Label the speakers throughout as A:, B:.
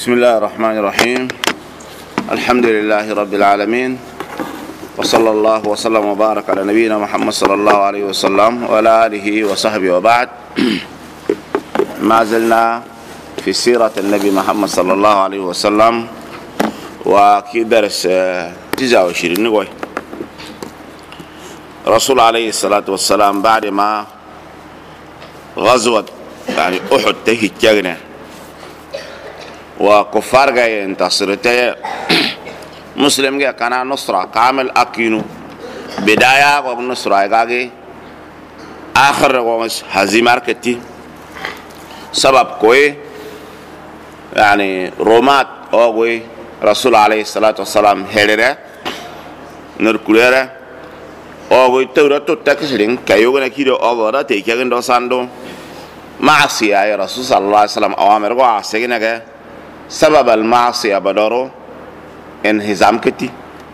A: بسم الله الرحمن الرحيم. الحمد لله رب العالمين، وصلى الله وسلم وبارك على نبينا محمد صلى الله عليه وسلم وعلى آله وصحبه وبعد. ما زلنا في سيرة النبي محمد صلى الله عليه وسلم، وكي درس 29 نقول رسول عليه الصلاة والسلام بعد ما غزوة يعني أحد تهجرنا وكفار جاي انتصرته مسلم جاي كان نصرة كامل أكينو بداية ونصرة جاي آخر ومس هزيمة كتي سبب كوي يعني رومات أوغوي رسول عليه الصلاة والسلام هيرة نركولة أوغوي توراتو تكسرين كيوغنا كيدو أوغورا تيكيغن دوساندو معصية يا رسول صلى الله عليه وسلم أوامر وعسينا جاي سبب المعصية بدارو انهزام كتي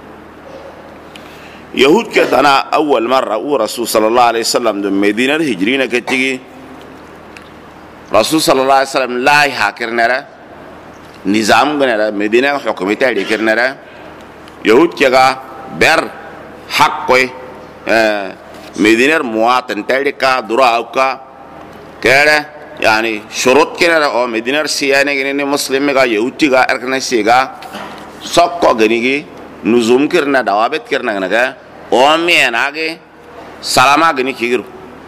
A: يهود كتنا أول مرة ورسول صلى الله عليه وسلم دم مدينة الهجرين كتي رسول صلى الله عليه وسلم لا يحكرنا نظام كنا مدينة حكومتها لكرنا يهود كجا بر حقه مدينة مواطن تلك درا أوكا كذا يعني شروط كنا أو مدينة سيانة كنا مسلم كا يهودي كا أركنا سيجا سوكو غنيجي نزوم كرنا دوابت كرنا كنا أمي أناجي سلاما غني كيرو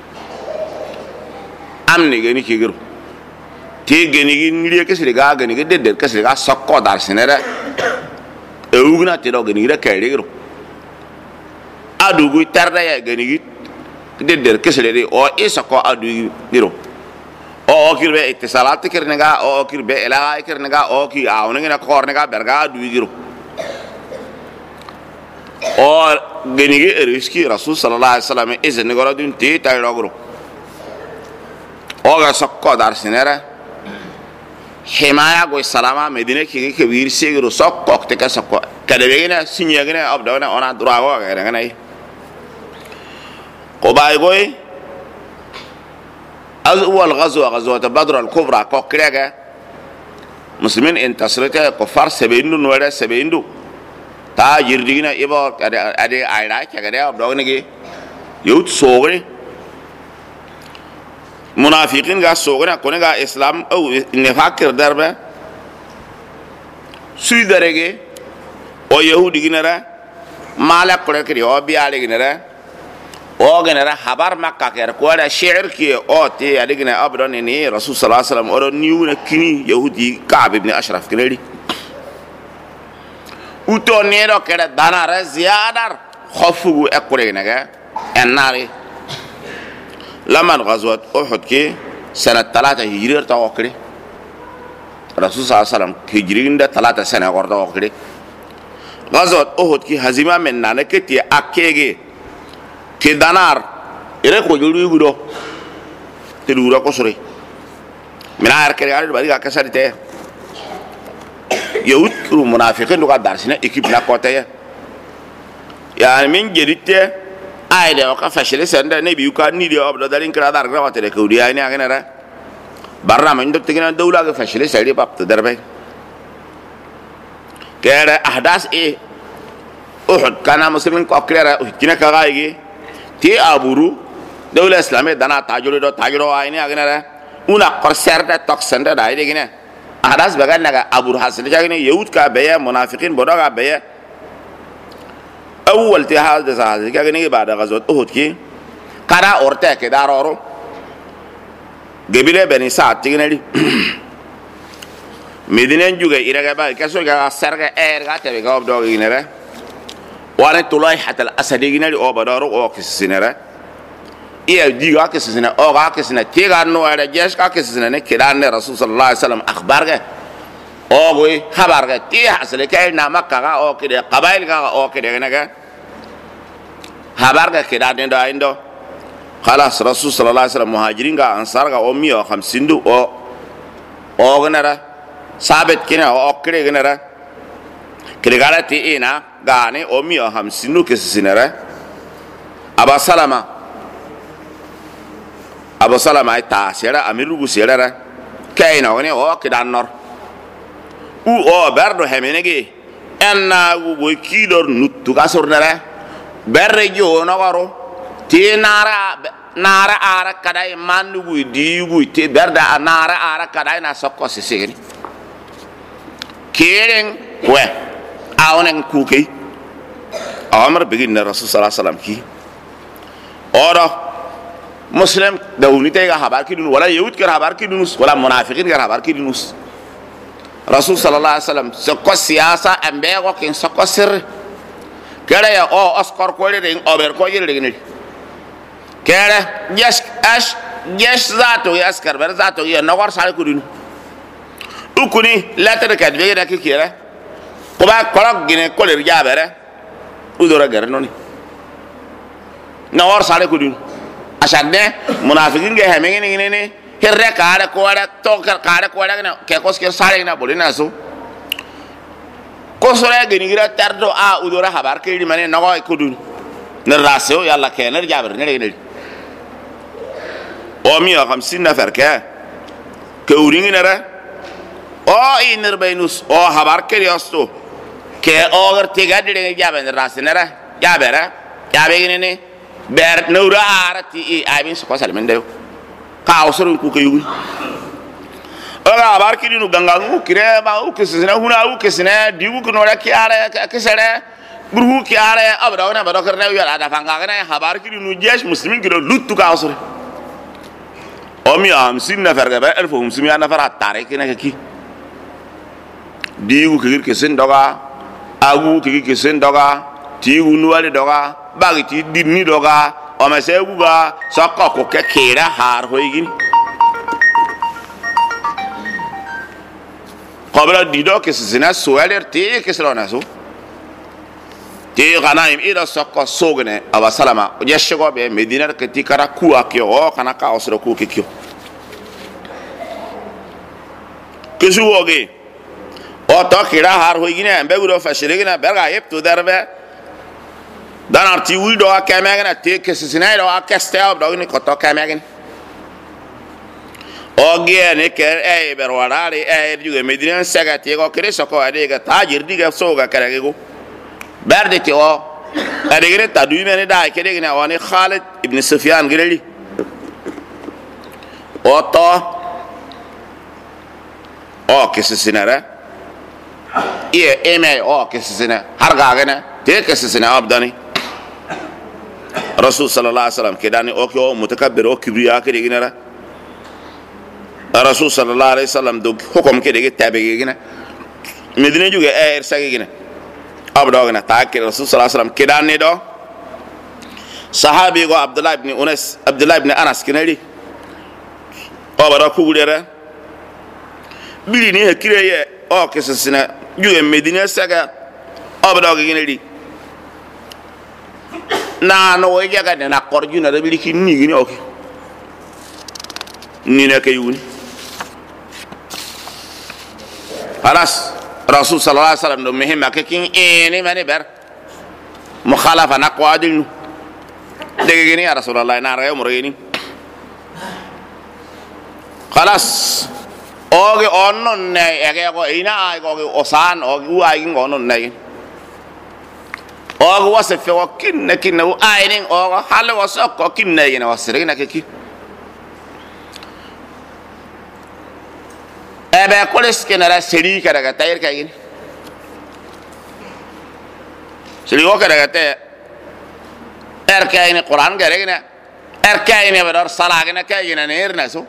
A: أمني غني كيرو تي غنيجي نيجي كسرقة غنيجي دير كسرقة سوكو دارسنة أوغنا تيرو غنيجي كيرو أدوغي تردا يا غنيجي دير كسرقة أو إيه سوكو أدوغي كيرو او كير به اتصالات كرنگا او كير به علاقه كرنگا او كي اونغنا كورنگا برغا دويغرو او غنيغي ريسكي رسول صلى الله عليه وسلم اذن غرو دين تي تايلوغرو او غا سكو دار سينرا حمايه غو سلاما مدينه كي كبير سيغرو سكو تك سكو كدبينا سينيغنا ابدونا انا دراغو غيرغنا قباي غوي أول غزوة بدر الكبرى كوكريجا مسلمين انتصرته كفار سبعين نورة سبعين دو تا يردينا إبا أدي عيراك كذا أبدأ نجي يود صغري منافقين جا صغري كونه جا إسلام أو نفاق كردار به سوي درجة أو يهودي جنرا مالك كره كريه أو بيالي جنرا او گنرا خبر مکه کر کوړه شعر کې او ته اډګنه ابرن نه رسول صلی الله علیه وسلم اور نیو کینی يهودي كعب ابن اشرف کړي او تو نیرو کړه دانار زیادر خوفو اکړه نه اناري لمن غزوه احد کې سنه 3 هجری ته وکړي رسول صلی الله علیه وسلم هجری د 3 سنه ورته وکړي غزوه احد کې هزیمه من نه کتی اکهږي كي دانار إيرك وجودي يقولوا تلورا كسرة من عار كريال الباري كاسر تيه يهود كرو منافقين لقى دارسنا إكيب ناقوتة يعني من جديد أيده وكا فشل سند نبي يكاد نيدي أبدا دارين كرا دار كرا واتره كودي أيني أغنى را برا من دو تكنا دولا كفشل سيدي باب تدربه كده أحداث إيه أحد كان مسلمين كأكرر كنا كغايجي تي أبورو دولة إسلامية دنا تاجرو أيني أغنى را ونا قرصر ده تقصن ده دايره كنا أحداث بعدين نجا أبور حاصل جاكني يهود كابيا منافقين بودا كابيا أول تهاد ده حاصل جاكني بعد غزوة أحد كي كارا أورته كدار أورو قبيلة بني سعد تيجي مدينة جوجا إيرجع بقى كسر جا سرقة إيرجع تبي كاب دوغ ينرى وانا تلاي حتى الأسد ينرى أو بدارو أو كسينرى إيه ديجا كسينة أو غا كسينة تيجا نوع الجيش كسينة نكران رسول صلى الله عليه وسلم أخباره أو غوي خبره تيه حصل كأي نامك كا أو كده قبائل كا أو كده كناك خبره كده عنده خلاص رسول صلى الله عليه وسلم مهاجرين كا أنصار كا أمي أو 50 دو أو كنارا ثابت كنا أو كده كنارا كده قالت تينا غاني أمي أو 50 دو كسينرا أبو سلمة تاسيرا أمير بوسيرا كأي نوعه أو كده النور u o berdo hemenege enna go kidor nuttu kasor nare berre jo no waro ti nara ara kadai mandu gu di gu ti berda nara ara kadai na sokko sisini keren we awnen kuke amar begin na rasul sallallahu alaihi wasallam ki ora muslim dawni te ga habar ki dun wala yahud ka habar ki dun wala munafiqin ka habar ki dun rasul sallallahu alaihi wasallam sokko siyasa ambe ko kin sokko sir kere ya o oskor ko le ring ober ko yele ring ni kere yes zato yaskar ber zato ya nawar sal ko dun ukuni letter ka de da ki kere ko ba ko gine ko le jabere udora gar noni nawar sal ko dun asande munafiqin ge hemen ni herre kaare ko wala to kaare ko wala ke ko sker sare na bolina so ko sore gani gira tardo a udora habar ke di mane nago ko dun ne raseo yalla ke ne jabar ne o mi 50 nafar ke uringi nara o inir bainus o habar ke yosto ke ogar tiga de jabar ne rasenera jabera jabe ne ber nura arati I abin so ko salmen de ka usurun ku ke yugi ora abar ki dinu gangangu kire ba u kesina huna u kesina digu ko nora ki ara kesere burhu ki ara abra ona ba dokar na yala da fanga kana habar ki dinu jesh muslimin ki lutu ka usur o mi am sin na ferga ba elfo muslimi na fara tare ki na ki digu ki kesen doga agu ki kesen doga tigu nuwale doga bagi ti dinni doga o ma segu ga sakko ko ke kera har hoygin qabla dido ke sina sualer te ke srona so te ganaim ida sakko sogne aba salama o yeshego be medina ke ti kara ku akyo o kana ka osro ku ke kyo ke suwoge o to kera har hoygin ambe guro fashirigina berga yep to darbe dan arti wi do akemegen te kesina do akestel do ni ko to kemegen ogie ne ke berwarari juge medina sagati ko kreso ko adega tajir diga soga karego berde ti o adega ta du mene da ke dega woni Khalid ibn Sufyan gireli oto o kesina ra eme o kesina har gagana te kesina abdani rasul sallallahu alaihi wasallam kedani o ko mutakabbir o kibriya ke dega rasul sallallahu alaihi wasallam do hukum ke dega tabe gina medina juga sagi gina abdo gina ta ke rasul sallallahu alaihi wasallam kedani do sahabi go abdullah ibn anas kinali o bara ku gudere bili ni hakire ye o ke sina juga medina saga abdo gina li na no we jaga na korju na bili ki ni gini oke ni na ke yuni alas rasul sallallahu alaihi wasallam do mehima ke kin ene mane ber mukhalafa na qawadil dege gini ya rasulullah na rayo mureni khalas oge onnon ne ege ko ina ay ko osan oge u ay ngonon ne oge wasafe ko kinna u ay ning oge hal wasok ko kinna ina wasire na ke ki ebe koles kenara seri kadaga tayir kagin seri o kadaga te erkayni Quran garegna erkayni badar salagna kayina nerna so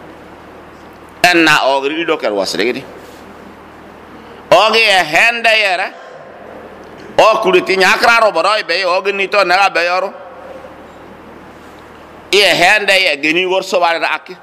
A: enna ogri do kar wasregidi ogi henda yera o kuliti nyakraro boroy be ogni to na be yoro henda ye geni worso wala akki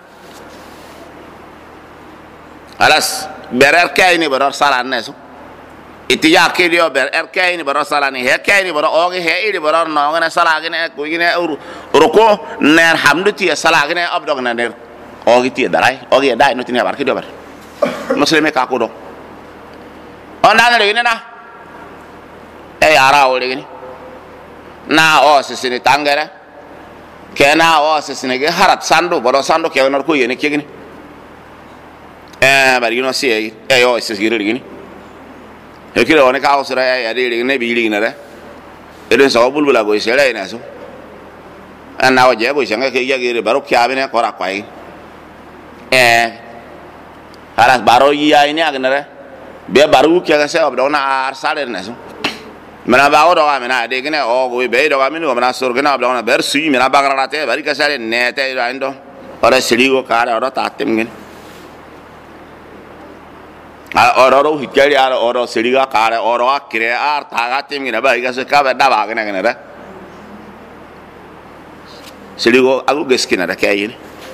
A: alas berer kayni barar salan neso itiya kedi o ber kayni barar salani he kayni barar ogi he iri barar no ngana salagine ko gine ruko ner hamduti salagine abdog na ner ogi ti darai ogi dai no tinya barki do ber muslime ka ko do onda na gine na ara o gine na o sisini tangere kena o sisini ge harat sandu baro sandu ke na ko yene ke gine bari no si yo se gire gini he kire woni ka usra ya de ne bi ri na re eden so bulbula go sere ina so ana o je go shanga ke ya gere baro kya bene kora kwai haras baro ya ini agnare be baru kya ga se obdona ar sare na so mena ba o do amena de gene o go be do amini o mena sor gena obdona ber sui mena bagara te bari ka sare ne te rando ora siligo kare ora tatem gene oro hikari oro siliga kare oro akire ar tagatem gene bari ka se ka ba da ba gene re siligo agu geskina da kayin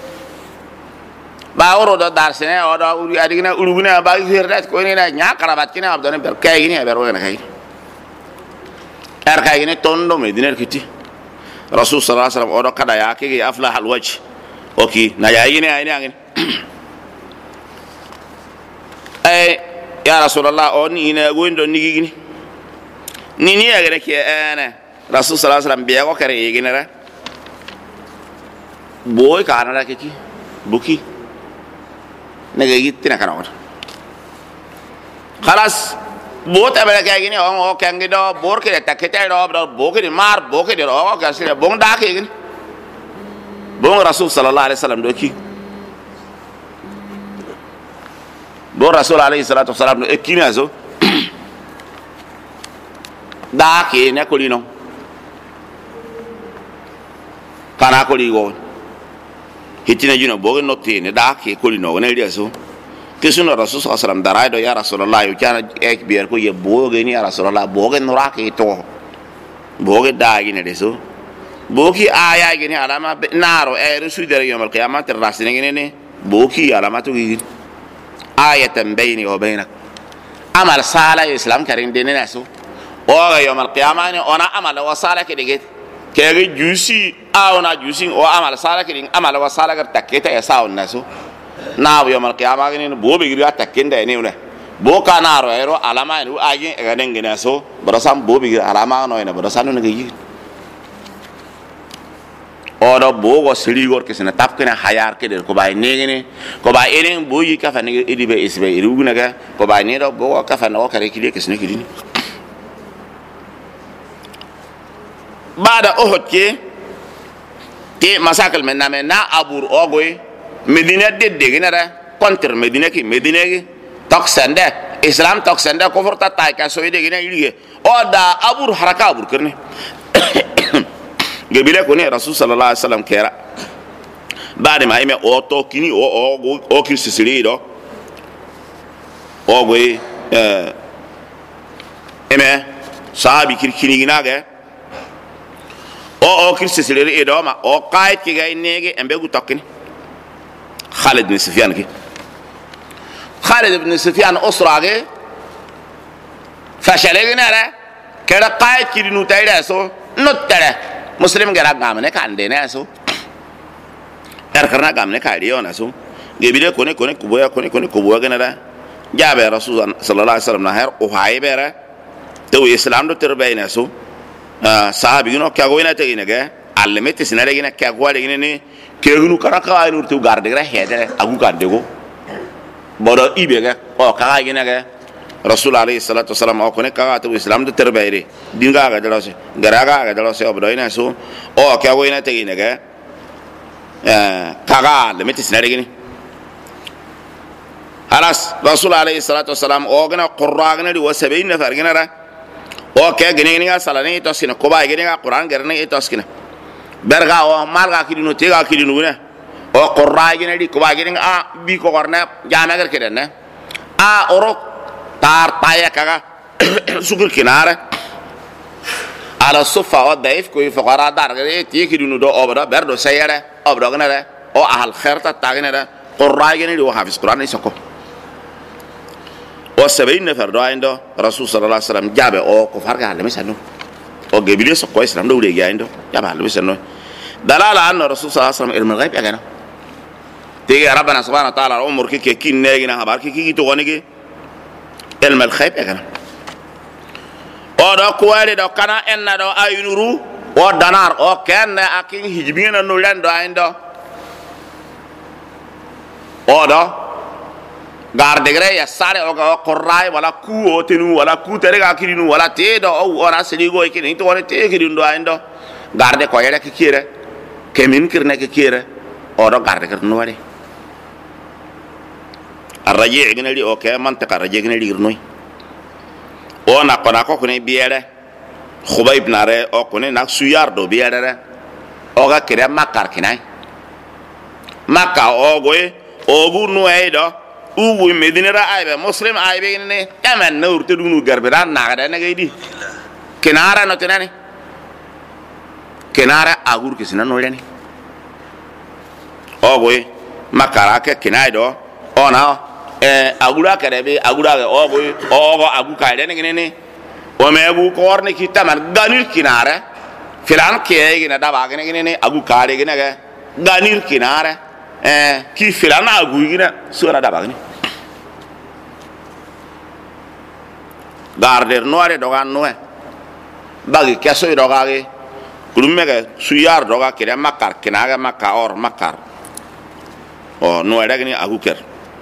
A: ba oro do dar sene oro uri adigina uruguna ba hirdat ko ni na nya karabat kina abdone ber kayin ya ber wona kayin er kayin tondo mediner kiti rasul sallallahu alaihi wasallam oro kada ya ke aflah alwajh oki na ya yini ayini angin ya rasulullah oni ina gondo nigi ni ya gere ke rasul sallallahu alaihi wasallam biya ko kare yigina ra boy kana ra kiti buki nega yitina kana wata khalas bota bela kay gini o kangi do bor ke takete do boke di mar boke di o ka sire bong da ke gini bong rasul sallallahu alaihi wasallam do ki bo rasul alaihi salatu wasallam do ekina zo da ke ne ko lino kana ko ligo hitina juno boge notti ne da ke ko lino ne ri so kesuno rasul sallallahu alaihi wasallam daraido ya rasulullah yu kana ek bier ko ye boge ni ya rasulullah boge nora ke to boge da gine de so boki aya gine alama naro rusul der yawm alqiyamah terrasine gine ne boki alama to gine ayatan bayni wa baynak amal sala islam karin de ne so o yawm alqiyamah ne ona amal wa sala ke de kege jusi awna jusi o amal sala ke amal wa sala gar taketa ya saun naso na bu yamal qiyamah ni bo be gira takenda ne ne bo kana ro ero alama ni agi ga dengena so barasam bo be gira alama no ne barasanu ne gi oro bo go siri gor kesena tapkena hayar ke der ko bay ne ko bay enen bo yi ka fa ne idibe isbe irugu ne ga ko bay ne do bo ka fa no kare kile kesena kidini bada ohot ke masakal menna abur ogoy medina de genera contre medina ki toksende islam toksende ko forta tay ka so de gena ilige oda abur haraka abur kerne gebile ko ne rasul sallallahu alaihi wasallam kera bade ma ime o to kini o kisiri do ogoy eme sahabi kirkini ginage o kirse sileri edoma o qaid ki gay nege embe gu tokkini Khalid bin Sufyan ki Khalid bin Sufyan usrage fashale nare kera qaid ki nu tayda so nottare muslim gara gamne kande ne so karna gamne kadi ona so gebide kone kuboya kuboya ganara jabe rasul sallallahu alaihi wasallam na her o haybera to islam do terbayna so sahabi no kya goina te ginege alle mette sinare gina kya goale gine ne kegunu karaka ay nur tu garde gra hedere agu garde go bodo ibega o ka ginege rasul alayhi salatu wasalam o kone ka to islam do terbayre dinga ga dalose garaga ga dalose obodo ina so o kya goina te ginege kaga alle mette sinare gine halas rasul alayhi salatu wasalam o gina qurra gina di wasabain nafar gina ra o ke gene ga salane to sina ko ba gene ga qur'an गर्ने to skina berga o malga kidinu tega kidinu ne o qurra gene di ko ba gene a bi ko korna jana gar keden ne a oro tar taya kaga sukur kinare ala sufa o daif ko fuqara dar gene ti kidinu do obra berdo sayere obra gene o ahal khairta tagene qurra gene di o hafiz qur'an isako o 70 nafar do ando rasul sallallahu alaihi wasallam jabe o ko farga le mesano o gebile so ko islam do de ando jabe le mesano dalala anna rasul sallallahu alaihi wasallam ilmu ghaib agana tege rabbana subhanahu wa ta'ala umur ki kin negina habar ki to wonige ilmu ghaib agana o do ko wari do kana enna do ayunuru o danar o ken akin hijbina no lendo ando o do gardegre ya sare o ga qorray wala ku o tenu wala ku tere ga kirinu wala te do o ora seligo e kini to wala te kirindo ando garde ko yere kire kemin kirne kire o do garde kir no wari arraji gnali o ke mantaqa arraji gnali girnoy o na ko ne biere khubayb nare o ko ne nak suyar do biere o ga kire makar kinai maka o goy o gu no e do uwu medinera aybe muslim aybe ne tamen no urte dunu garberan nagada ne gaydi kenara no tenani kenara agur kisina no leni ogoy makara ke kinaido ona agura kerebe agura ogoy ogo agu kaide ne ne o mebu korne kitaman ganir kinara filan ke gina daba gine ne agu kare gine ga ganir kinara ki filan agu gina sura daba gine garder noire dogan noe bagi keso dogage kulumege suyar doga kire makar kinaga makar makar o noe dagni aguker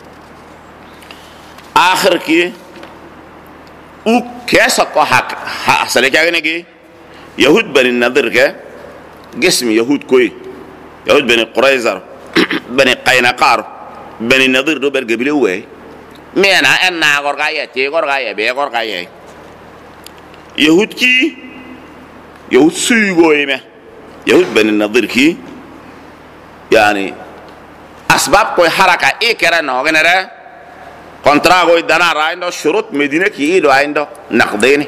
A: akhir ki u kesa ko hak asale kagene gi yahud bani nadir ke gism yahud koy yahud bani qurayza bani qainaqar bani nadir do ber gabile we mena enna gorga ye te gorga ye be gorga ye yahud ki yahud sugo yeme yahud bani nadir ki yani asbab koy haraka ikera no genere kontra goy dana raindo shurut medina ki ido aindo naqdini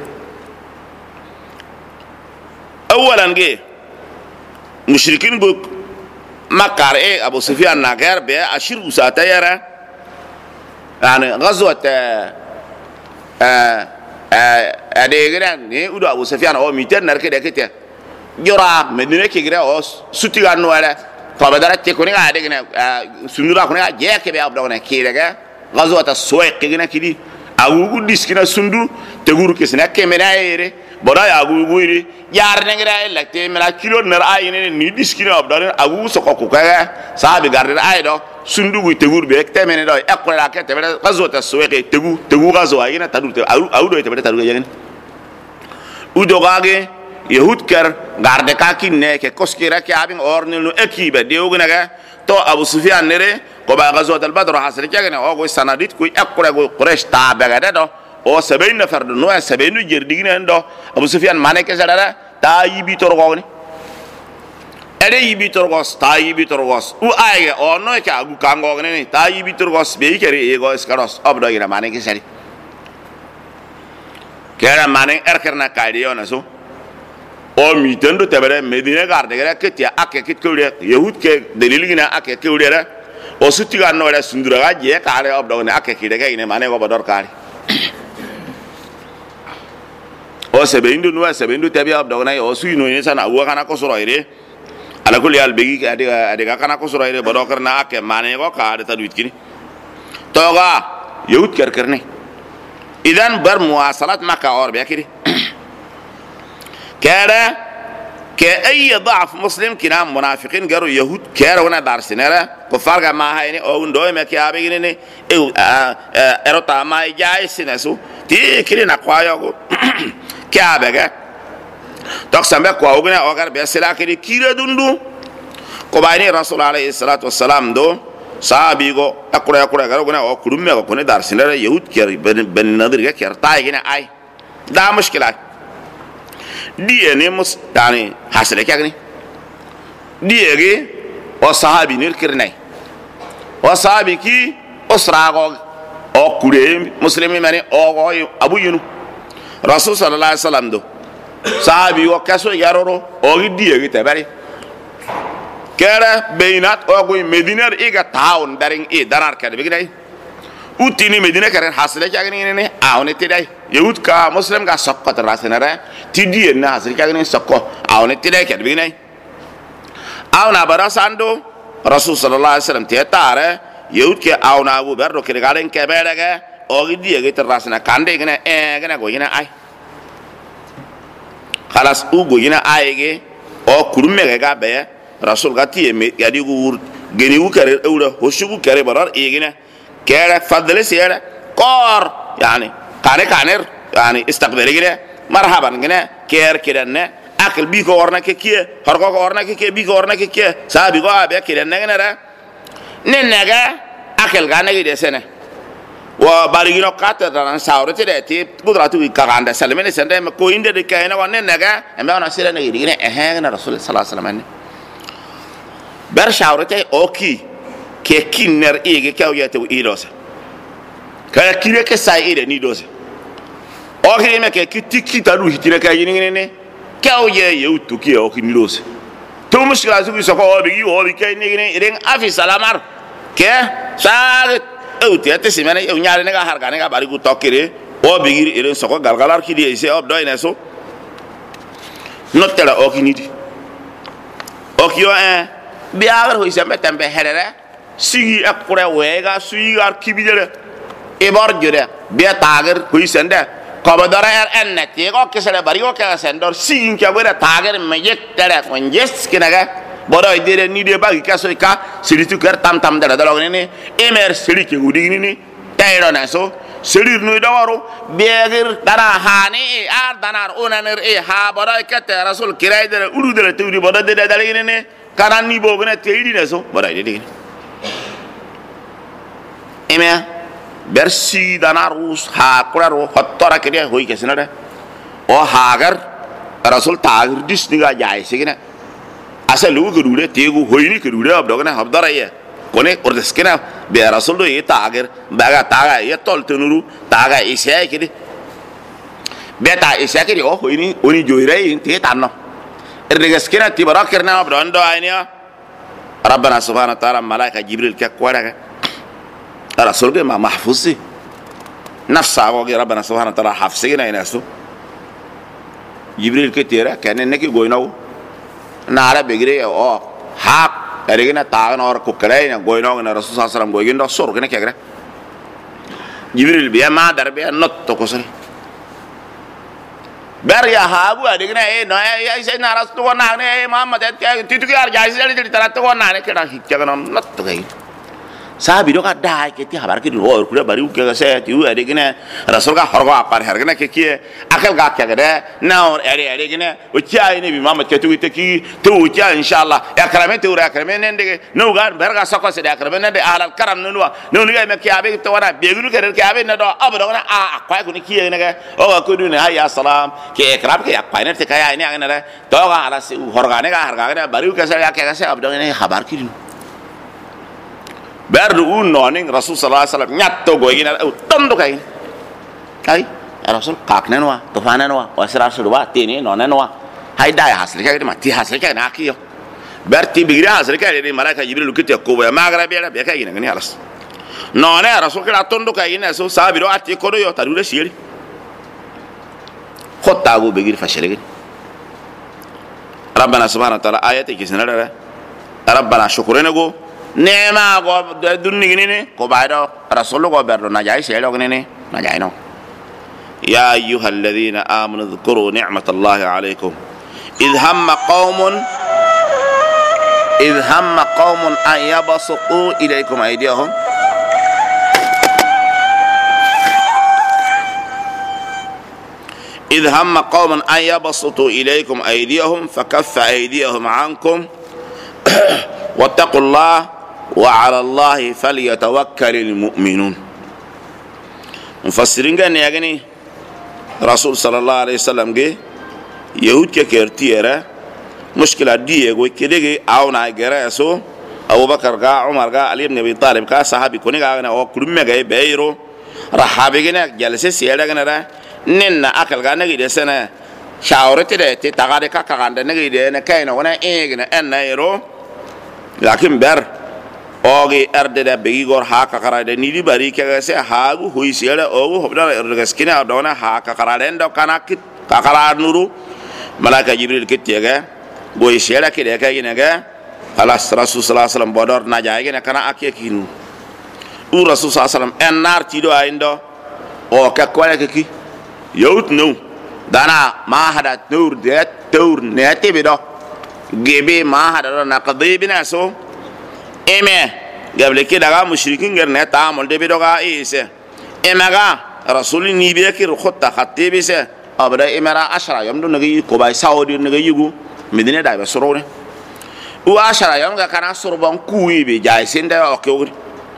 A: awalan ge mushrikin bu makar abu sufyan nagar be ashir usata yara يعني غزوة أديكنا نيودو أبو سفيان أو ميتين نركي دكتة جرا مدينة كيغرا أو سوتيغان نوالا فبدرت تكوني أديكنا سندورا كوني جاك بيا أبدونا كيرجع غزوة السويق كيغنا كذي أقول ديسكنا سندو تقول كيسنا كمنا يري بڑا أقول غيري يار نغرا لكتة ملا كيلو نرأي ني ديسكنا أبدونا أقول سكوكو كذا صاحب غاردن أيدو sundu wi tegur be ekte mene do ekko la kete be gazo ta suweke tegu gazo ayina tadu au do tebe tadu yegen udo gage yahud kar garde ka kinne ke koskira ke abin ornelu ekibe de ogna ga to abu sufyan nere ko ba gazo al badr hasal kegene o go sanadit ku ekko go quraish ta be ga do o 70 nafar do no 70 jerdigine do abu sufyan mane ke sadara ta yibi tor gogni ere yibi torgos ta yibi torgos u aye ono ke agu kango ne ta yibi torgos be kere ego skaros obdo ina mane ke sari kera mane erkerna kayde ona so o mi tendo tebere medine garde gere ke tia ake kit kewre yahud ke delil gina ake kewre ra o suti ga no ra sundura ga je kare obdo ne ake kide ga ine mane go bodor kare o sebe indu no sebe indu tebi obdo na o su ino ne sana wa kana ko soro ire ala kulli al begi adiga kana ko sura ire bodo karna ake mane ko ka ada tadwit kini toga yahud kerkerne idan bar muwasalat maka or be kiri kara ke ay ضعف muslim kina munafiqin garu yahud kara wana darsinara ko farga ma hayni o ndo me ke abe gini ne erota ma jay sinasu ti kiri na kwayo ko ke abe ga tok sambe ko ogna ogar be sila kiri kire dundu ko bayni rasul alayhi salatu wassalam do sahabi go akura garo gna o kurumme ko ne dar sinare yahud kiri ben nadir ga kir tay gina ay da mushkila die ne mus tani hasre kagni die ge o sahabi nir kirnay o sahabi ki usra go o kure muslimi mani o go abu yunu rasul sallallahu alaihi wasallam do sahabi wo kaso yaroro o gidiye gite bari kera beinat o go medinar iga taun daring darar kade bigidai utini medina karen hasle kagni ne awne tidai yahud ka muslim ga sakkat rasenara tidiye na hasle kagni sakko awne tidai kade bigidai awna barasando rasul sallallahu alaihi wasallam tetare yahud ke awna abu berdo kire garen kebere ga o gidiye gite rasena kande gene gene go gene ay خلاص اوغو ينا ايغي او كورمي غا بي رسول غاتي مي يادي غور غني وكر اولا هوشغو كري برار ايغنا كير فضل سير قار يعني كانر يعني استقبل كده مرحبا كده كير كده أكل بيكو ورنا كيكيه هرقو ورنا كيكيه بيكو ورنا كيكيه سابي قا أبي كده نجنا ننجا أكل كان كده سنة وبارجينو كاتر دان ساورتي ده تي قدراتو كاغاندا سلمني سنده مكوين ده كاينا وننجا أما أنا سيرة نجدي كده أهنا رسول الله صلى الله عليه وسلم بر شاورتي أوكي كينر إيجي كاو يتو إيروس كينر كساي إيده نيدوس أوكي ما كي تارو هتيرة كاي نيني كاو يوتو كي أوكي نيدوس تو مشكلة سوي سكوا أو بيجي نيني إرين أفي سلامار كه ساعة أو تياتي سيمانة أو نياري نيجا هاركا نيجا باريكو توكيري أو بيجي إرين سكوا غالغالار كي دي إيسي أو بدوي نسو نوتلا أوكي نيدي أوكي يو بيعمل هو يسمى تنبه هذا سيجي أقرأ ويجا سيجي أركيبيدره إبار جره بيتاجر هو يسنده كابدارا أن نتيجة كسر باريو كسندور سيجي كابدارا تاجر ميت ترى ونجس كناga bodo idere ni de bagi kaso ka siritu ker tam dara dalo ne emer siri ke gudi ni tayro na so sirir nu dawaro beger dara hani ar danar onaner ha bodo ka te rasul kirai dere ulu dere turi bodo de dale ne kanan ni bogene teydi ne so bodo de eme bersi danarus ha kuraro hotora kede hoy kesinare o hagar rasul tagir dis niga jay sigina asal lu gurure tegu hoyni gurure abdogana habdara ye kone ordeskena be rasul do yetagir baga taga yetol tenuru taga isya kidi beta isya kidi o hoyni oni joire inte tanno erdeskena tibarakirna abdondo aynia rabbana subhanahu wa ta'ala malaika jibril kakwara rasul ge ma mahfuzi nafsa wa rabbana subhanahu wa ta'ala hafsina inasu jibril ke tera kane neki goinaw nara begre o hak erigena tagan or kukkare na goinaw na rasul sallallahu alaihi wasallam goindo sor gene kegre jibril biya ma darbe not to kosal ber ya hagu erigena no ya sai na rasul ko na ne muhammad ke titu ke ar jaisi dali tarat ko na ne keda hikka na not to kai sahabi do ka dai ke ti habar ke do or kula bari ke se ti u ade gene rasul ka horgo apar her gene ke ki akal ga ke gede na or ade gene o chai ni bi muhammad ke tu ki tu cha inshallah ya karame tu ra karame ne ndege no ga berga sako se da karame ne de alal karam no no ni ga me ke abe to wana be gunu ke ke abe ne do abu do na a kwa ku ni ki ne ga o ga ku du ne ya salam ke ikrab ke akwa ne te kaya ni ne da to ga ala se horga ne ga har ga ne bari ke se ya ke se abu do ne habar ki berdu unoning rasul sallallahu alaihi wasallam nyatto goyina tondo kay ay rasul kakne noa tofana noa wasra surwa tini nona noa hay dai hasle kay ma ti hasle kay na kiyo berti bigira hasle kay ni malaika jibril kiti ko ba magara be be kay ni alas nona rasul kala tondo kay ni so sabiro ati ko do yo taru siri khotta go bigir fashele gin rabbana subhanahu wa ta'ala ayati kisnara rabbana shukrana go nema go dunni gini ko baydo rasul go berdo na jay selo gini na jay no ya ayyuhalladhina amanu dhkuru ni'matallahi alaykum idh hamma qaumun an yabsutu ilaykum aydiyahum idh hamma qaumun an yabsutu ilaykum aydiyahum fakaffa aydiyahum ankum wattaqullaha وعلى الله فليتوكل المؤمنون مفسرين قال يعني رسول صلى الله عليه وسلم جه يهود كيرتيرا مشكلة دي يقول كده أو ناجرا سو أبو بكر قا عمر قا علي بن أبي طالب قا صحابي كوني قا أنا أو كل ما جاي بيرو رحابي جنا جلسة سيارة جنا را نن أكل قا نجي دسنا شاورت ده تتغادر كعند نجي ده نكاين ونا إيه جنا أنا يرو لكن بر ogi erde da begi gor ha ka karade ni di bari ke se hagu hui siara ogu hobda ergaskina adona ha ka karade ndo kanakit ka karad nuru malaka jibril kitega boy siara ke de ka yinaga alas rasul sallallahu alaihi wasallam bodor na jaage ne kana akekinu u rasul sallallahu alaihi wasallam en nar ti do aindo o ka kwala ke ki yawt no dana ma hada nur de tur ne te be do gebe ma hada na qadibina so eme قبل كده قام مشركين غير نتعامل ده بدوغا إيسه إمغا رسول نيبيا كي رخطة خطي بيسه أبدا إمرا أشرا يوم دو نغي كوباي ساودي نغي يغو مدينة داي بسروني و أشرا يوم كان سربان كوي بي جاي سنده أوكي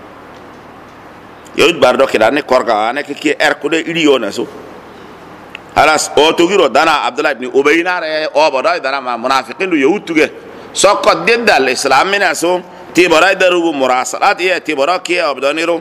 A: يود باردو كده نكورغا أنا كي إركوده إليونا سو خلاص أوتوغيرو دانا عبد الله بن أبي نار أو بداي دانا ما منافقين دو يهود توجه سقط ضد الإسلام من أسوم تبراي درو مراسلات إيه تبرا كي أبدانيرو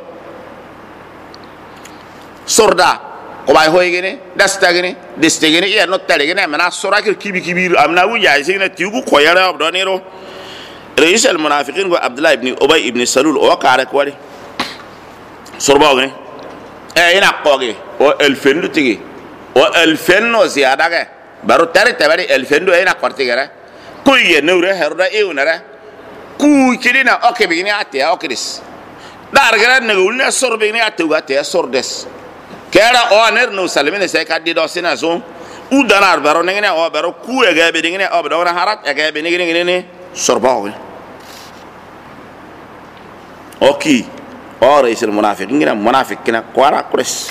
A: سردا كوباي هوي جني دستاجني دستاجني إيه نوتالجني منا سورا كبير كبير أمنا ويايسين تيجو كويرا أبدانيرو رئيس المنافقين هو عبد الله بن أبي بن سلول أو كارك والي سرباغني إيه هنا قاعي أو الفندو تيجي أو الفندو زيادة كه بارو تاري تباري الفندو هنا قرتي كره كوي نوره هردا إيه ونره كوي كلينا أوكي بيني أتيا أوكي دس دارجرا نقولنا سر بيني أتوقع أتيا سر دس كذا أو نر نو سلمين سيكاد دي دوسنا زوم ودنا بارو نيجي أو بارو كوي جاي بيني أو بدورنا هارات جاي بيني سرباغني أوكي أو رئيس المنافقين منافق كنا كوارا كريس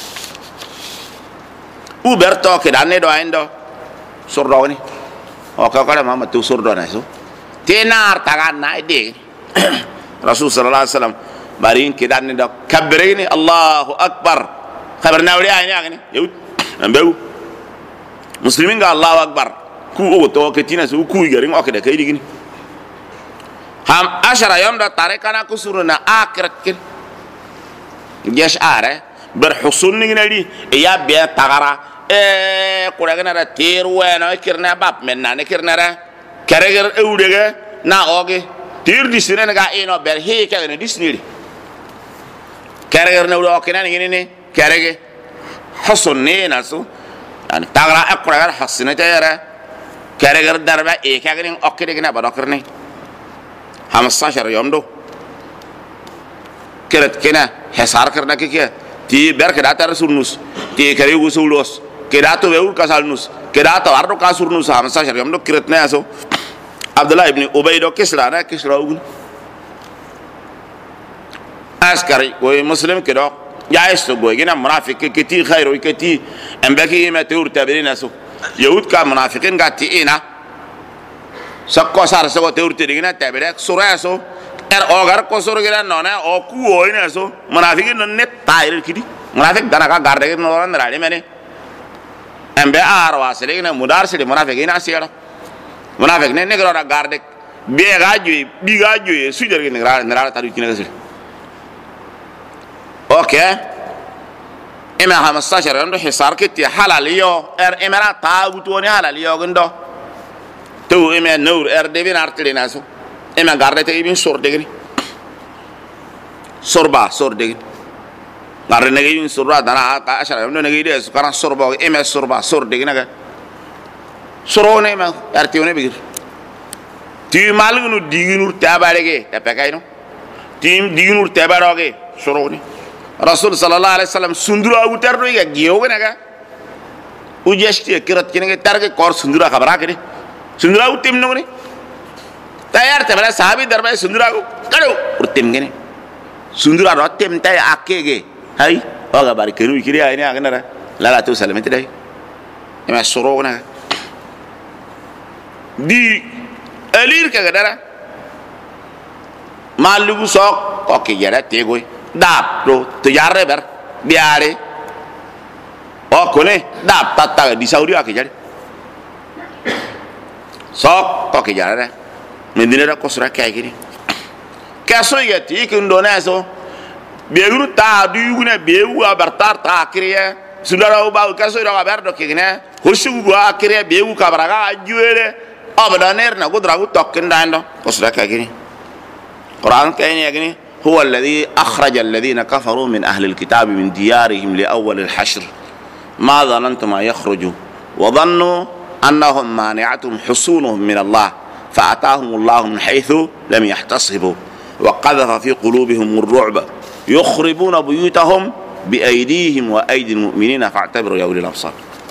A: وبرتو كده عنده عنده سردوني أو كذا ما تو سردوني سو تنار تغان نايدي رسول صلى الله عليه وسلم بارين كده عنده كبريني الله أكبر خبرنا ولي عيني أغني يود أمبو مسلمين قال الله أكبر كو أو تو كتينا سو كو يجرين أو كده كيدي كني هم 10 يوم ده تاريخنا كسرنا آخر كن جيش آره برحصول نجنالي يا بيا تغرا كورعنا ده تيروه أنا كرنا باب منا نكرنا ده كرجر أودعه نا أوكي تير ديسني نكا إنه برهي كأنه ديسني كرجر نقول أوكي نيجي كرجر حصلني ناسو يعني تغرا أكورعنا حصلنا تياره كرجر دربه كأنه أوكي نيجي نبضكرني 15 يوم دو كرت كنا حسار كرنا كيكيا تي بير كدا ترسونوس تي كريو سولوس كدا تو بيور كاسالنوس كدا تو أردو كاسورنوس 15 يوم دو كرتنا أسو عبد الله ابن أبي دو كسرانا كسراوغن أسكري وي مسلم كدا جايس تو بوي جنا منافق كتير خير وكتير أمبكي ما تور تبرين أسو يهود كا منافقين قاتي إنا سكوا سار سكوا تور ترينا تبرك سورة أسو أوغار كسر كده نونا أو كوي نسو منافقين ننت تاير كدي منافق دانا كا غاردة نوران نرالي مني أمبي واسلة كنا مدار سلي منافقين أسيرا منافق نكرا غاردة بيجاجوي سويدر كنا نرال تاريخ كنا كسر أوكي إما 15 يوم ده حصار كتير حلاليو إما تاعبتوني حلاليو كندو تو إما نور دبين أرتلي ناسو إما غاردة تيجين سور دعيني سوربا سور دعين غاردة نجيبين سوربا دانا أشارة يوم نجيبين سكان سوربا إما سوربا سور دعينا كا سورونه إما أرتيونه بيجر تيم مالغنو ديجينور تابارعه تبكاينو تيم ديجينور تابارعه سورونه رسول صلى الله عليه وسلم سندرا أوتر رويك جيوه نكا وجشتي كرت كنيك تارك كور سندرا خبرا كني سندرا أوتيم نوني تيار تبلا صحابي دربا سندرا كرو أوتيم كني سندرا راتيم تاي أكيجي هاي هذا بارك كنوي كري هاي نيا كنارا لا تو سلامة تداي إما سرورنا دي ألير كذا مالو سوق أوكي جرا تيجوي dap lo tejare ber biare oh kone dap tata di Saudi akeh jare sok kok jare mendine da kosra kay gini kaso yati kundonaso beuru ta du yugune bewu abartar ta akriye sundara ba kaso ira abardo kigene hoshugu akriye bewu kabaraga ajuere abadaner na godragu tokkindando kosra kay gini Quran kayni gini هو الذي أخرج الذين كفروا من أهل الكتاب من ديارهم لأول الحشر ما ظننتم أن يخرجوا وظنوا أنهم مانعتهم حصونهم من الله فأتاهم الله من حيث لم يحتصبوا وقذف في قلوبهم الرعب يخربون بيوتهم بأيديهم وأيدي المؤمنين فاعتبروا يا أولي الأبصار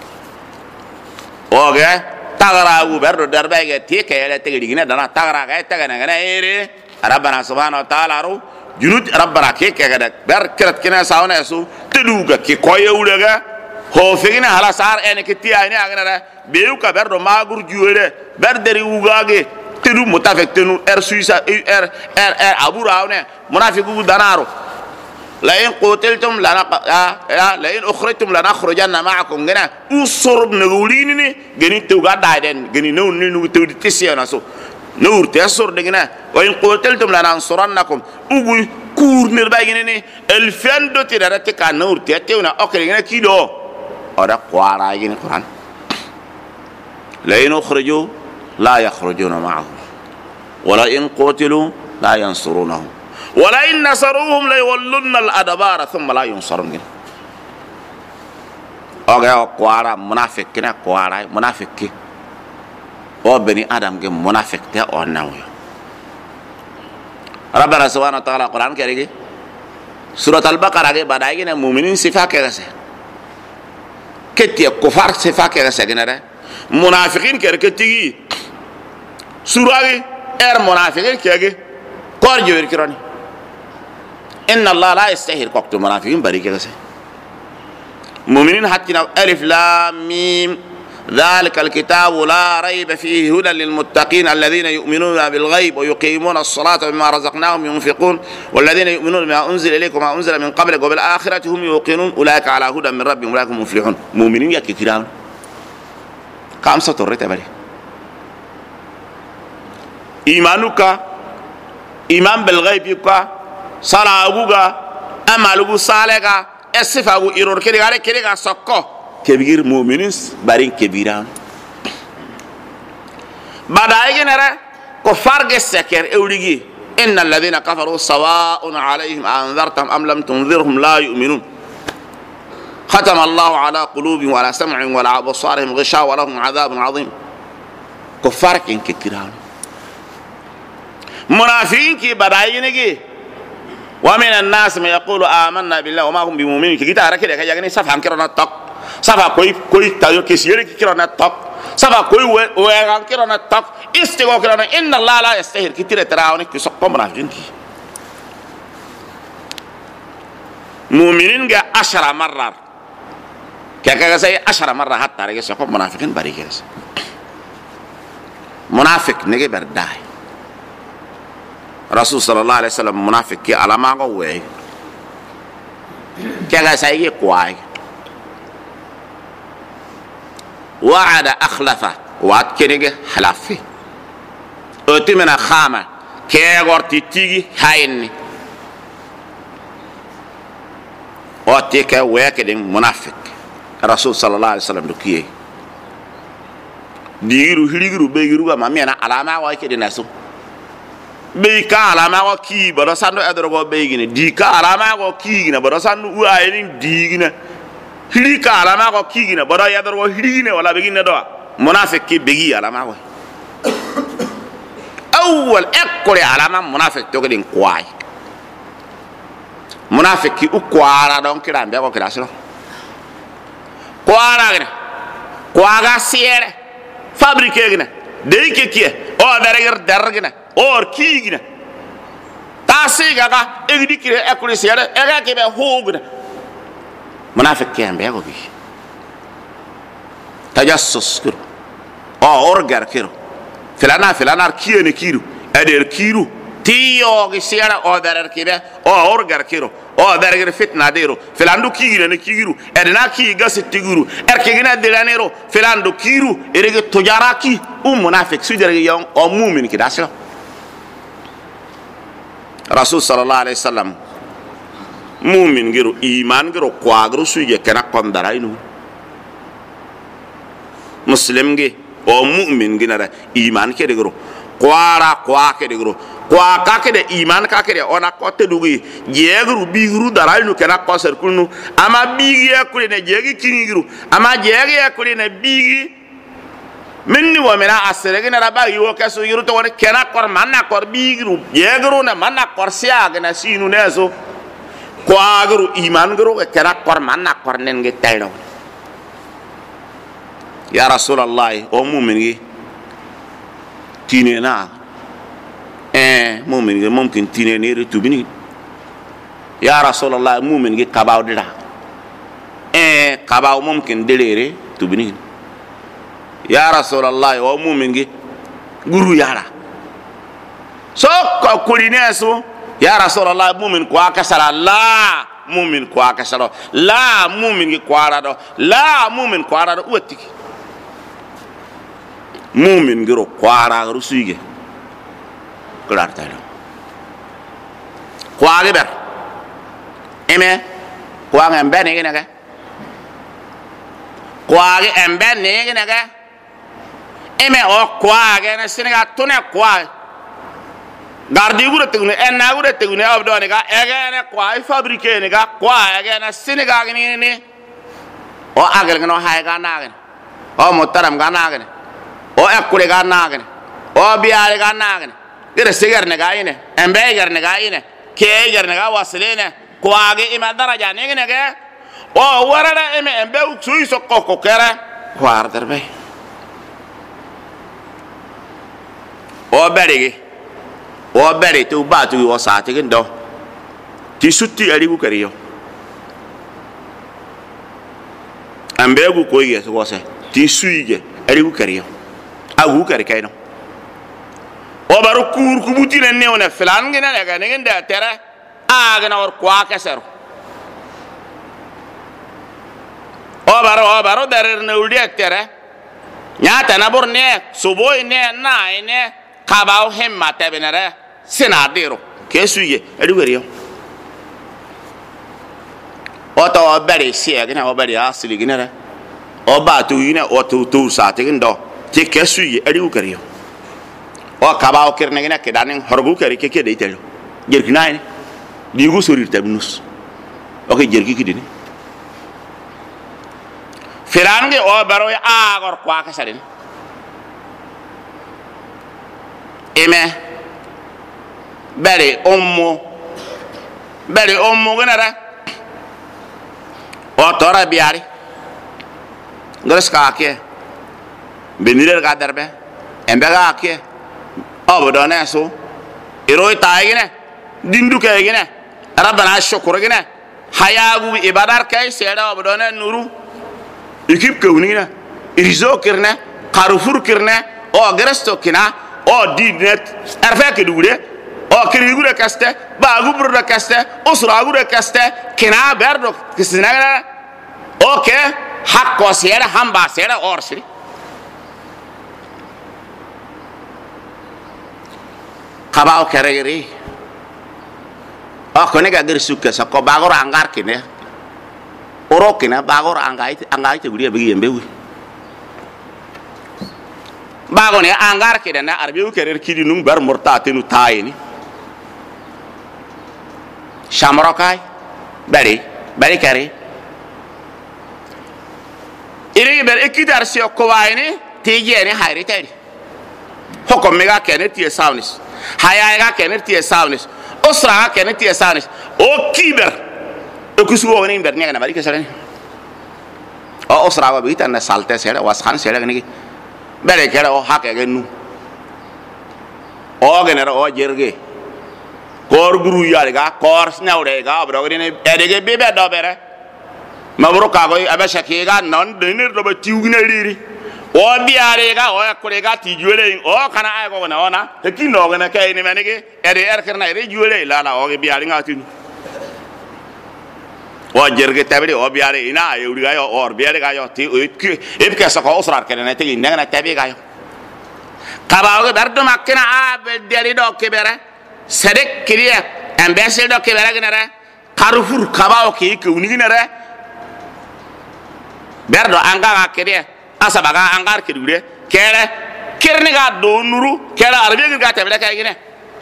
A: أوكي تغرى برد دربايك تيكا يلا تجرينا دنا تغرى تغنى غنى ربنا سبحانه وتعالى junud rabbana ke kegada ber krat kena sauna su teduga ke koyewulega ho fegina hala sar ene ke ti ayni agana beu ka ber do magur juere ber deri ugage tedu mutafek tenu suisa aburawne munafiqu danaro la in qutiltum la in ukhrijtum la nakhrujanna ma'akum gena usurb nagulini ni geni tuga daiden geni no ni tewdi tisiana so nur tesor de gena wa in qutiltum la nansurannakum ugu kur nir bagini ni el fendo ti darate ka nur tetewna okre gena kido ora qara gini quran la in ukhriju la yakhrujuna ma'ahum wala in qutilu la yansurunahum wala in nasaruhum la yawallunna al-adbara thumma la yunsarun. Oga qara munafiq kina qara munafiqi o bani adam ge munafiq ta onawo rabbana subhanahu wa ta'ala quran kerege surat al-baqarah ge badai ge mu'minin sifa kerase ketiya kufar sifa kerase genare munafiqin kerketi surage munafiqin kege korjo kirani inna allah la yastahir qaqtu munafiqin barike gase mu'minin hatina alif lam mim ذلك الكتاب لا ريب فيه هدى للمتقين الذين يؤمنون بالغيب ويقيمون الصلاة ومما رزقناهم ينفقون والذين يؤمنون بما أنزل إليكم وما أنزل من قبلك وبالآخرة هم يوقنون أولئك على هدى من ربهم أولئك هم مفلحون. مؤمنين يا كتيران كم سطر تبري إيمانك إيمان بالغيب يبقى صلاة أبوك أمالك صالحك الصفة إيرور كده على كده سكوا كبير مؤمنين بارين كبيران بداية نرى كفار السكر أولي إن الذين كفروا سواء عليهم أنذرتهم أم لم تنذرهم لا يؤمنون ختم الله على قلوبهم وعلى سمعهم وعلى أبصارهم غشاوة ولهم عذاب عظيم. كفار كبيران منافقين كي بداية نجي ومن الناس من يقول آمنا بالله وما هم بمؤمنين كي تارك كده كي صفحة كيرنا تق صفحة كوي تايو كيسيري كيرنا تق صفحة كوي ويران كيرنا تق استغوا كيرنا إن الله لا يستحيل كتير تراوني كي سقط منافقين كي مؤمنين جا 10 مرات كي سي 10 مرات حتى رجع سقط منافقين بريكس منافق نجي برداي رسول صلى الله عليه وسلم منافق كي على ما قوي كي سي كواي وعد أخلفه وعد كنيجي حلفه أتمنى خامة كي غورتي تيجي هايني واتيك ويكدين منافق الرسول صلى الله عليه وسلم دكيه ديرو هليغرو بيغرو ما مينا علامة وايكدين ناسو بيكا علامة وكي برسانو أدرو بيغين ديكا علامة وكي برسانو وايلين ديغين هليكا علامة وكي برا يدرو هليغين ولا بيغين دوا منافق كي بيغي علامة أول أكل علامة منافق تقولين كواي منافق كي أكوارا دون كلام بيقول كلام شنو كوارا كنا كوارا سير فابريكي كنا ديكي كي أو درجنا أو كي كنا تاسي كذا إغدي كي أكل سير إغا كي بهوغنا منافق كي هم بيقول كي تجسس كرو أو أورجر كرو فلانا كيرو كيرو أدير كيرو تيو كسيرة أو درر كيبه أو أورجر كيرو أو درر فتنة ديرو فلاندو كيرو نكيرو أدنى كي جالس تيجرو أركينا دلانيرو فلاندو كيرو إرجع تجاركي منافق سجرة يوم أو مؤمن كده أصلا رسول صلى الله عليه وسلم مؤمن غيره إيمان غيره قاعدرو سجى كنا قام دراينو مسلم غي أو مؤمن غيره إيمان كده غيره قوارا كده غيره قوارا كده إيمان كده أنا قط دوغي جيغرو بيغرو دراينو كنا قصر كلنو أما بيغي أكله نجيغي كينيغرو أما جيغي أكله نبيغي مني ومنا أسرعنا ربا يوكسو يروتو ونه كنا قر منا قر بيغرو جيغرو نا منا قر سياغ نا سينو نسو قوارو إيمان غرو كنا قر منا قر ننجي تايلو يا رسول الله أو مؤمني تينينا مؤمن ممكن تينيني رتوبني ya rasulullah mu'min gi kabaw dira kabaw mumkin delere tubini ya rasulullah wa mu'min gi guru yara so ko kulinesu ya rasulullah mu'min ko akasara la mu'min ko akasara la mu'min gi kwara do la mu'min kwara do wotiki mu'min gi ro kwara ro suige klarta do kwage ber eme kwage embe ne gene kwage embe ne gene eme o kwage na singa tune kwage gardi gure tegune enna gure tegune abdo ne ga egene kwage fabrique ne ga kwage na singa ni o agel no hay ga nagen o motaram ga nagen o ekure ga nagen o biare ga nagen gere segar ne ga ine embe gar ne ga ine ke gar ne ga waslene kwage ima daraja ne gene ga o warada eme embe suyi sokko ko kere kwar derbe o bere to batu wo saati gindo ti sutti ali ku kariyo ambe gu ko ye so se ti suige ali ku kariyo agu kari kayno o baro kur ku butine ne wona filan ngina daga ne nda tere aga na war kwa kasero o baro darer ne uldi tere nyata na borne suboy ne na ne kabaw hemma tabenere senadero kesuye ediwerio oto obere sie gina obere asili gina oba tu yina oto tu saate gindo ti kesuye ediwerio o kabaw kirne gina kedanin horgu keri ke de itelo jerkinaini digu sorir tabnus o ke jerki kidini firange o baro ya agor kwa kasarin eme bere ummu gana o tora biari ngres ka ke benire ga darbe embe ga ke o bodone so iroi taigine dindu ke gine rabbana shukuru gine hayagu ibadar kay seda o bodone nuru ekip ke unina irizo kirne karufur kirne o gresto kina o dinet erfe ke dure o kirigure kaste ba guburde kaste usragure kaste kina berdo kisina o ke hakko sera hamba sera orsi kabao keregeri o kone ga gersuke sa ko bagor angar kine oro kina bagor angai te gure begi yembewi bagone angar kide na arbiu kerer kidi num bar murtate nu tayini shamrokai bari kare iri ber ekidar si ko wayni tejeni hayri tayri hokom mega kene tie saunis haya ga kene tie saunis osra ga kene tie saunis o kiber e kusu woni ber nyanga bari kesare o osra ga bitan na salte sere was khan sere ga ni bere kere o hake genu o genera o jerge kor guru yare ga kor snawre ga brogri ne edege bebe do bere mabro ka go abasha ke ga non denir do ba tiugina riri o biare ga o akure ga ti juele o kana ay go na ona te kino ga na kay ni menege ede erkerna re juele la o ge biare ngati o jerge tabiri o biare ina e uri ga yo or biare ga yo ti e ke sa ko osrar kene ne te ina na tabi ga yo kabawo berdo makina a be deri do ke bere sedek kiriya ambassador do ke bere gnere karufur kabawo ke uni gnere berdo anga ga kiriya asaba ga angar kidure kere kirni ga do nuru kere arbe ga tabere ka gne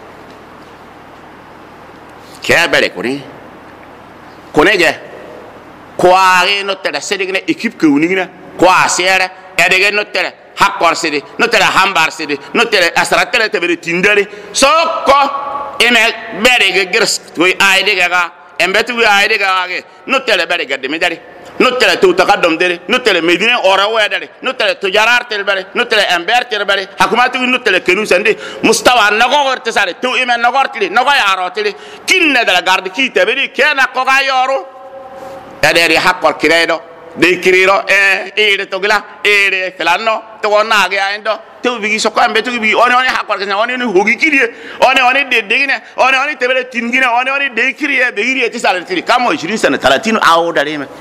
A: ke bere kone je kwaare no tere sedigine équipe ke unigina kwa sere edege no tere hakor sedi no tere hambar sedi no tere asra tere tebere tindari sokko ene bere ge girs to ayde ga embetu ayde ga ge no tere bere ge demidari نتلا تو تقدم داري نتلا مدينة أوروة داري نتلا تجارات تلبري نتلا أمبير تلبري حكومات نتلا كنوس عندي مستوى نقار تساري تو إيمان نقار تلي نقار يارو تلي كين ندلا قارد كي تبري كنا قاعد يارو داري حق الكريدو دي كريرو إيه تقولا إيه فلانو تقولنا أجي عندو تو بيجي سكان بيتو بيجي أنا حق الكريدو أنا هوجي كريه أنا ديجنا أنا تبري تينجنا أنا دي كريه بيجي تساري تلي كم 20 سنة 30 أو داري ما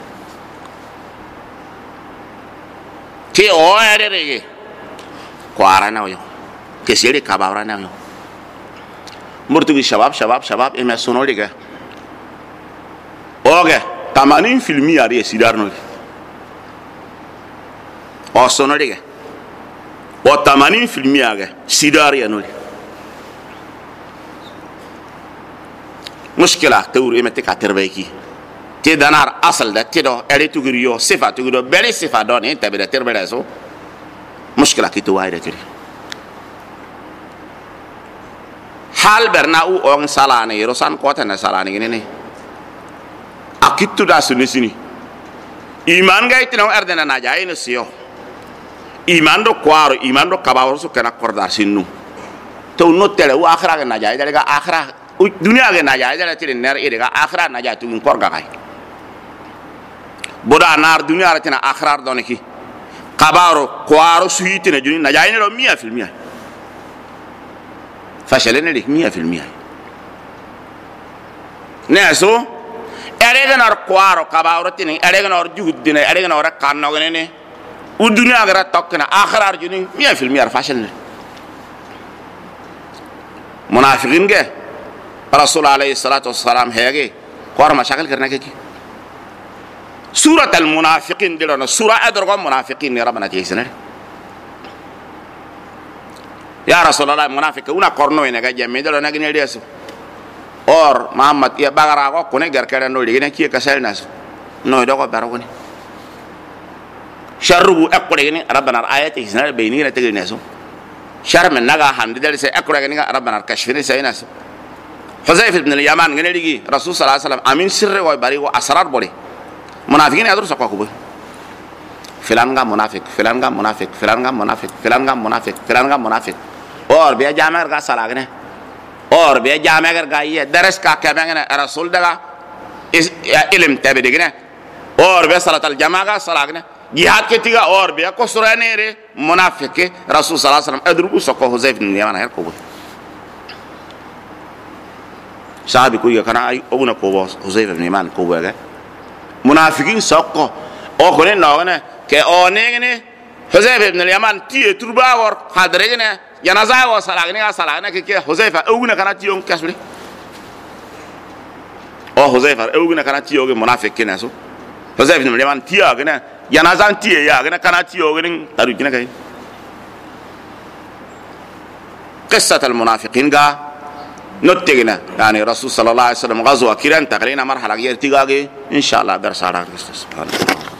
A: كي أوه ريجي كوارنا ويا كسيري كبارنا ويا مرتبي شباب إما سونوليجا أوه 80% عليه سيدارنو أو سونوليجا أو 80% عليه سيداريا نولي مشكلة تقول إما تكاتربيكي تي دانار أصل ده تيدو أري تغيريو صفة تغيريو بلي صفة دون أنت بدأ تربي سو مشكلة كتو وايد كذي حال برناو أون سالاني روسان قوتنا سالاني كني أكيد تدا سنسيني إيمان جاي تنو أردنا نجاي نسيو إيمان دو كوارو إيمان دو كباورو سو كنا كوردار سينو تو نوتله وآخرة نجاي ده لقى آخرة الدنيا كنا نجاي ده لتري نر إيه لقى آخرة نجاي تو كورجا كاي boda nar dunia ratina akhrar doneki qabaro kwaro suitine juni na jayne do 100% fashalene dik 100% neso erega nar kwaro qabaro tini erega nar juhdine erega nar kanno gene u dunia gara tokkna akhrar juni 100% fashalene munafiqin ge rasul alayhi salatu wassalam hege kwar mashakil karna ke سورة المنافقين دلنا سورة أدرغم منافقين يا ربنا تيسنا يا رسول الله منافق ونا قرنوا إنك جميع دلنا نجني الياس اور محمد يا بعرا كونه غير كذا نقول لكن كي كسر الناس نو ده بعروني شربوا أقول لكن ربنا الآية تيسنا بيني نتقل الناس شر من نجا حمد دل سي أقول لكن ربنا كشفني سي الناس حذيفة بن اليمان غني لقي رسول صلى الله عليه وسلم أمين سر وباري وأسرار بولي منافقين يدرس أقوى فلان منافق فلان منافق فلان منافق فلان منافق فلان منافق और बे जामेर का सलागने और बे जामेर का ये दरस का क्या बंगने रसूल दगा इस इल्म तबे देखने और बे सलातल जमा का सलागने जिहाद के तिगा और बे को सुराने रे मुनाफिक के रसूल सल्लल्लाहु अलैहि वसल्लम अदरुबु सको हुज़ैफ ने याना है को साहब कोई कहना आई ओगना को हुज़ैफ ने मान को गए मुनाफिकीन सको ओ कोने नौगने के ओनेगने हुज़ैफ इब्न al-Yaman tie turba or hadregene yanaza wa salagene ke Huzaifa oguna kana tiyon kasuri o Huzaifa oguna kana tiyo ge munafiq kenaso Huzaifa ibn al-Yaman tiya gena yanaza tiye ya gena kana tiyo ge taru gena kai قصة المنافقين قا نتجنا يعني رسول صلى الله عليه وسلم غزوة كيران تقرينا مرحلة غير تيجاجي إن شاء الله برسالة سبحان الله